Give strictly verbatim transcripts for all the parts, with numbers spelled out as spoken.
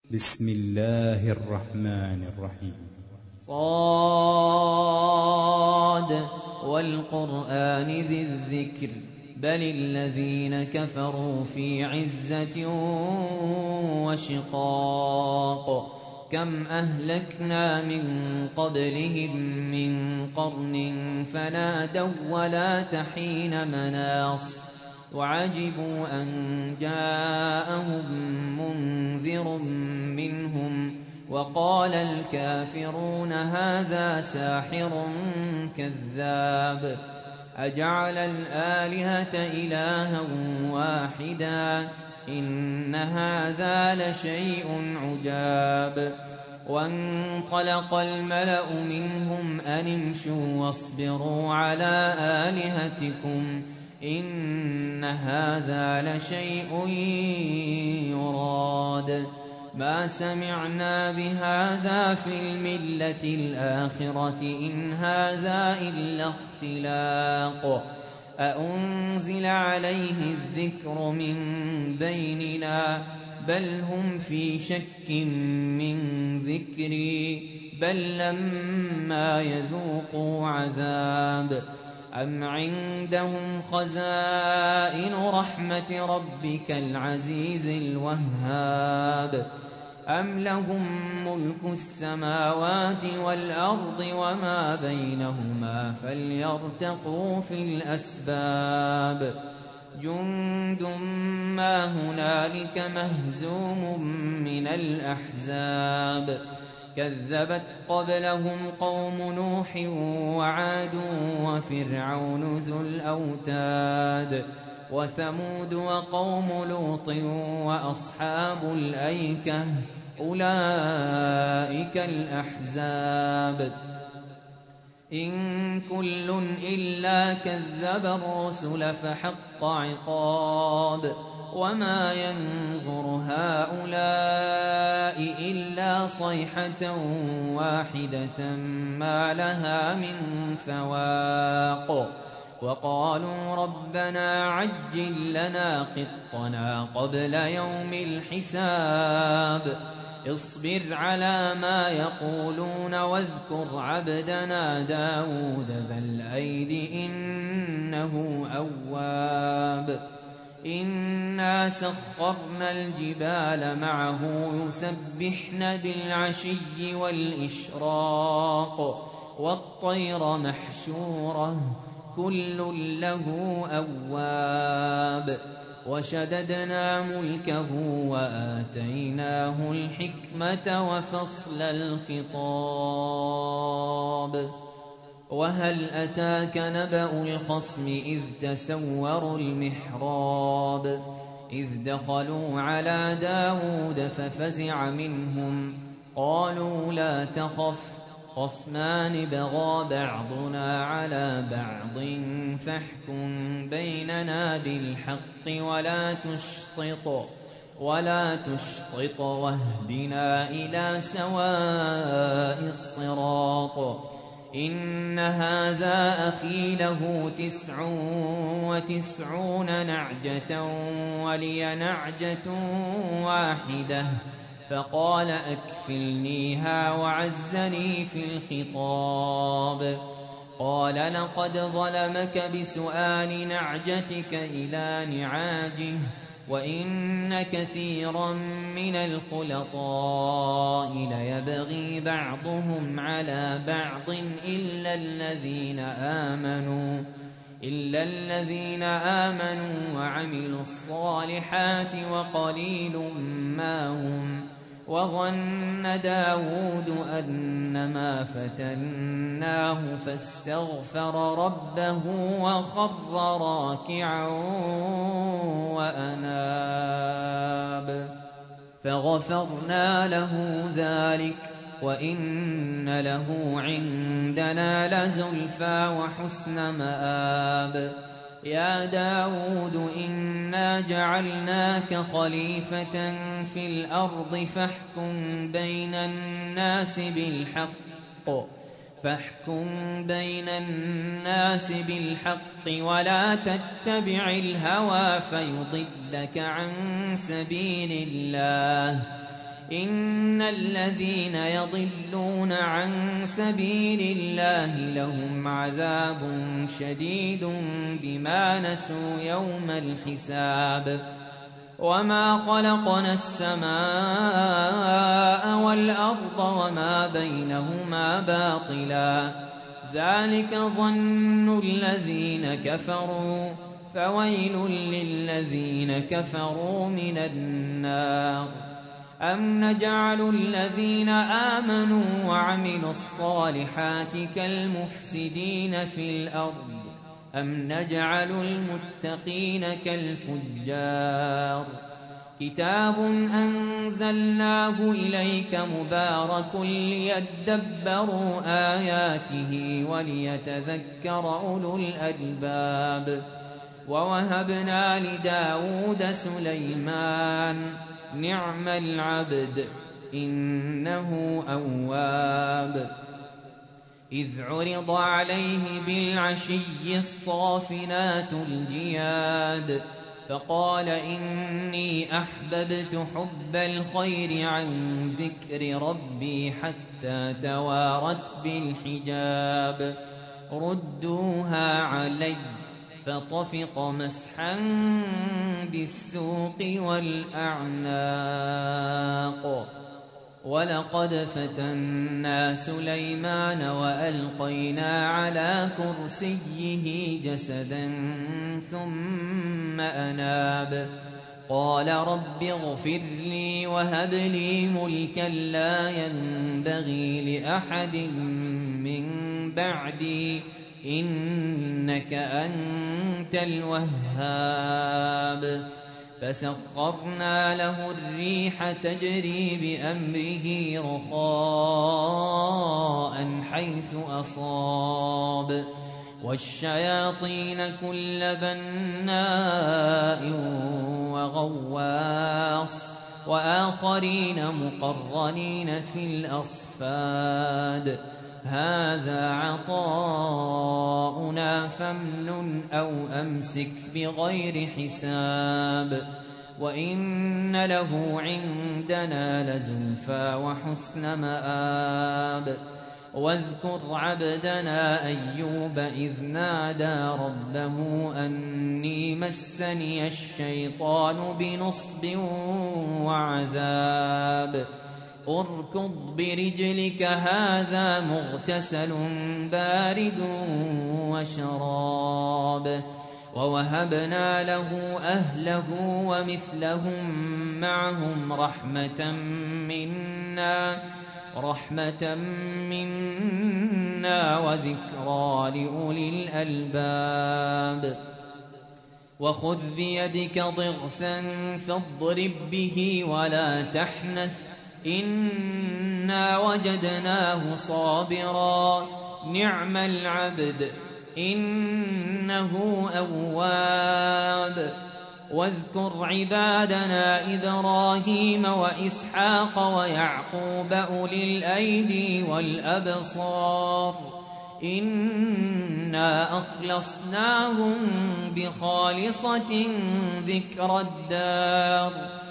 بسم الله الرحمن الرحيم. صاد والقرآن ذي الذكر بل الذين كفروا في عزة وشقاق كم أهلكنا من قبلهم من قرن فنادوا ولا تحين مناص وعجبوا أن جاءهم منذر منهم وقال الكافرون هذا ساحر كذاب أجعل الآلهة إلها واحدا إن هذا لشيء عجاب وانطلق الملأ منهم أن امشوا واصبروا على آلهتكم إن هذا لشيء يراد ما سمعنا بهذا في الملة الآخرة إن هذا إلا اختلاق أأنزل عليه الذكر من بيننا بل هم في شك من ذكري بل لما يذوقوا عذاب أم عندهم خزائن رحمة ربك العزيز الوهاب أم لهم ملك السماوات والأرض وما بينهما فليرتقوا في الأسباب جند ما هنالك مهزوم من الأحزاب كذبت قبلهم قوم نوح وعاد وفرعون ذو الأوتاد وثمود وقوم لوط وأصحاب الأيكة أولئك الأحزاب إن كل إلا كذب الرسل فحق عقاب وما ينظر هؤلاء إلا صيحة واحدة ما لها من فواق وقالوا ربنا عجل لنا قطنا قبل يوم الحساب اصبر على ما يقولون واذكر عبدنا داود ذا الأيد إنه أواب إنا سخرنا الجبال معه يسبحن بالعشي والإشراق والطير محشورة كل له أواب وشددنا ملكه وآتيناه الحكمة وفصل الخطاب وهل أتاك نبأ الخصم إذ تسوروا المحراب إذ دخلوا على داود ففزع منهم قالوا لا تخف خصمان بغى بعضنا على بعض فاحكم بيننا بالحق ولا تشطط ولا تشطط واهدنا إلى سواء الصراط إن هذا أخي له تسع وتسعون نعجة ولي نعجة واحدة فقال أكفلنيها وعزني في الخطاب قال لقد ظلمك بسؤال نعجتك إلى نعاجه وإن كثيرا من الخلطاء ليبغي بعضهم على بعض إلا الذين آمنوا إلا الذين آمنوا وعملوا الصالحات وقليل ما هم وظن داود أنما فتناه فاستغفر ربه وخر راكعا وأناب فغفرنا له ذلك وإن له عندنا لزلفى وحسن مآب يا داود إنا جعلناك خليفة في الأرض فاحكم بين الناس بالحق فاحكم بين الناس بالحق ولا تتبع الهوى فيضلك عن سبيل الله إن الذين يضلون عن سبيل الله لهم عذاب شديد بما نسوا يوم الحساب وما خلقنا السماء والأرض وما بينهما باطلا ذلك ظن الذين كفروا فويل للذين كفروا من النار أم نجعل الذين آمنوا وعملوا الصالحات كالمفسدين في الأرض أم نجعل المتقين كالفجار كتاب أنزلناه إليك مبارك ليدبروا آياته وليتذكر أولو الألباب ووهبنا لداود سليمان نعم العبد إنه أواب إذ عرض عليه بالعشي الصافنات الجياد فقال إني أحببت حب الخير عن ذكر ربي حتى توارت بالحجاب ردوها علي فطفق مسحا بالسوق والأعناق ولقد فتنا سليمان وألقينا على كرسيه جسدا ثم أناب قال رب اغفر لي وهب لي ملكا لا ينبغي لأحد من بعدي إنك أنت الوهاب فسخرنا له الريح تجري بأمره رخاء حيث أصاب والشياطين كل بناء وغواص وآخرين مقرنين في الأصفاد هذا عطاؤنا فامنن أو أمسك بغير حساب وإن له عندنا لزلفى وحسن مآب واذكر عبدنا أيوب إذ نادى ربه أني مسني الشيطان بنصب وعذاب اركض برجلك هذا مغتسل بارد وشراب ووهبنا له أهله ومثلهم معهم رحمة منا رحمة منا وذكرى لأولي الألباب وخذ بيدك ضغثا فاضرب به ولا تحنث إنا وجدناه صابرا نعم العبد إنه أواب واذكر عبادنا إبراهيم وإسحاق ويعقوب أولي الأيدي والأبصار إنا أخلصناهم بخالصة ذكر الدار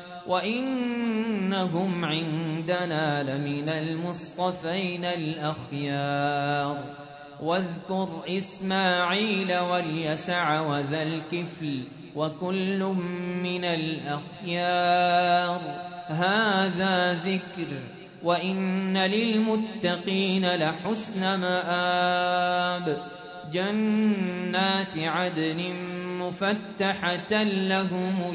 وإنهم عندنا لمن المصطفين الأخيار واذكر إسماعيل واليسع وذا الكفل وكل من الأخيار هذا ذكر وإن للمتقين لحسن مآب جنات عدن مفتحة لهم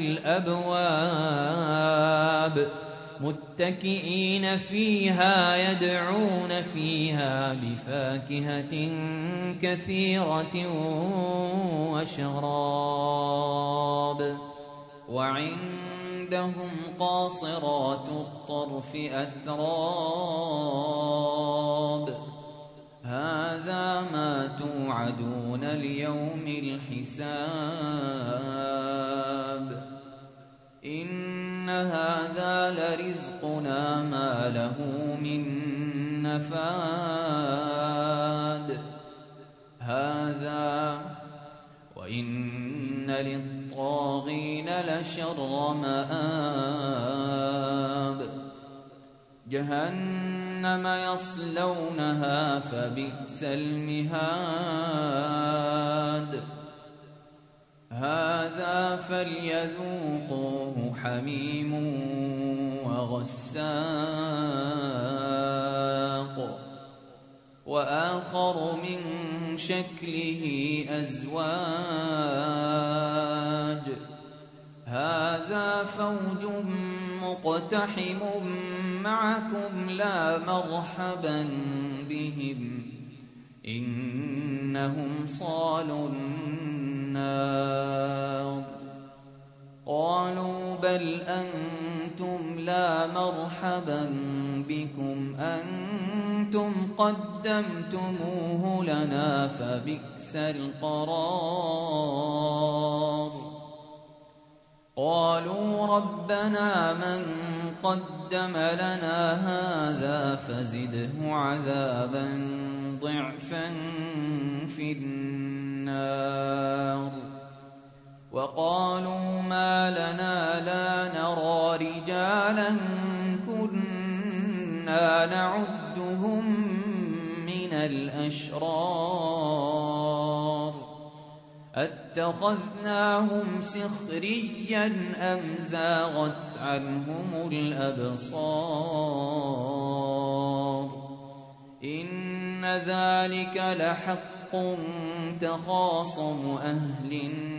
الأبواب متكئين فيها يدعون فيها بفاكهة كثيرة وشراب وعندهم قاصرات الطرف أتراب هذا ما توعدون ليوم الحساب إن هذا لرزقنا ما له من نفاد هذا وإن للطاغين لشر مآب جهنم يصلونها فبئس المهاد هذا فليذوقوه حميم وغساق وآخر من شكله أزواج هذا فوج مقتحم معكم لا مرحبا بهم إنهم صالوا النار قالوا بل أنتم لا مرحبا بكم أنتم قدمتموه لنا فبئس القرار قالوا ربنا من قدم لنا هذا فزده عذابا ضعفا في النار وقالوا ما لنا لا نرى رجالا كنا نعدهم من الأشرار أتخذناهم سخريا أم زاغت عنهم الأبصار إن ذلك لحق تخاصم أهل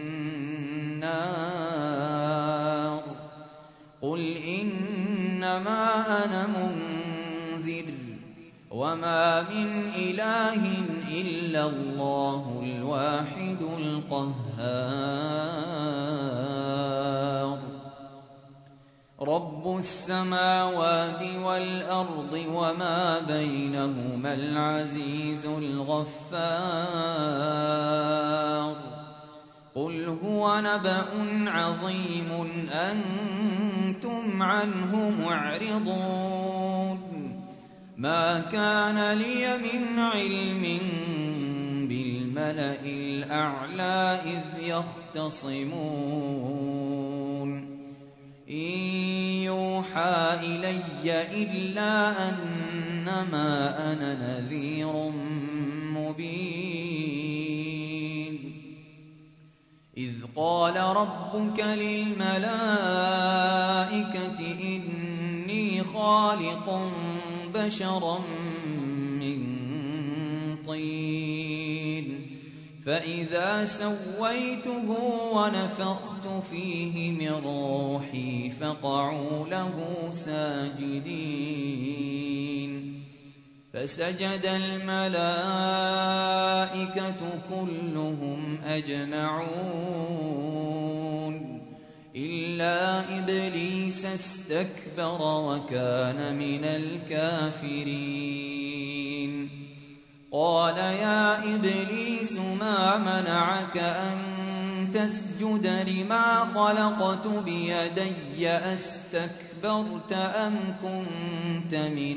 النار قل إنما أنا منذر وما من إله إلا الله الواحد القهار رب السماوات والأرض وما بينهما العزيز الغفار قل هو نبأ عظيم أنتم عنه معرضون ما كان لي من علم بالملأ الأعلى إذ يختصمون إن يوحى إلي إلا أنما أنا نذير مبين إذ قال ربك للملائكة إني خالق بشرا من طين فإذا سويته ونفخت فيه من روحي فقعوا له ساجدين فسجد الملائكة كلهم أجمعون إلا إبليس استكبر وكان من الكافرين قال يا إبليس ما منعك أن تسجد لما خلقت بيدي أستكبرت أم كنت من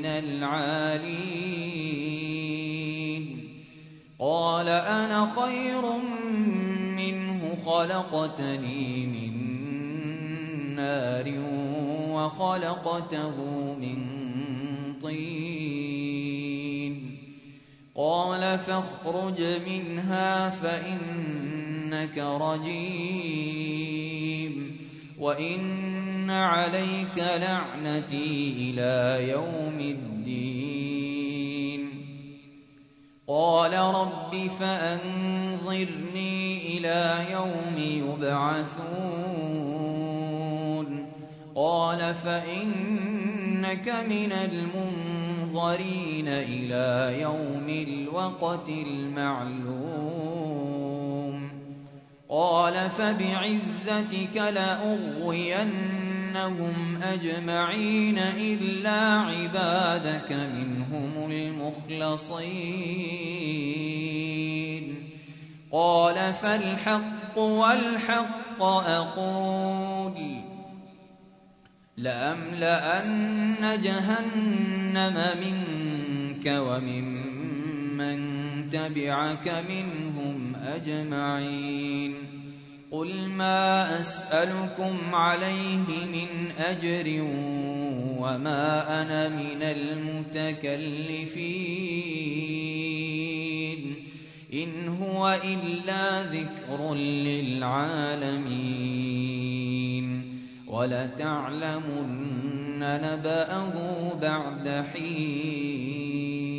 العالين قال أنا خير منه خلقتني من نار وخلقته من طين قال فاخرج منها فإنك رجيم وإن عليك لعنتي إلى يوم الدين قال رب فأنظرني إلى يوم يبعثون قال فإنك من المنظرين إلى يوم الوقت المعلوم قال فبعزتك لأغوينهم أجمعين إلا عبادك منهم المخلصين قال فالحق والحق أقول لأملأن جهنم منك وممن تبعك منهم أجمعين قل ما أسألكم عليه من أجر وما أنا من المتكلفين إن هو إلا ذكر للعالمين ولتعلمن نبأه بعد حين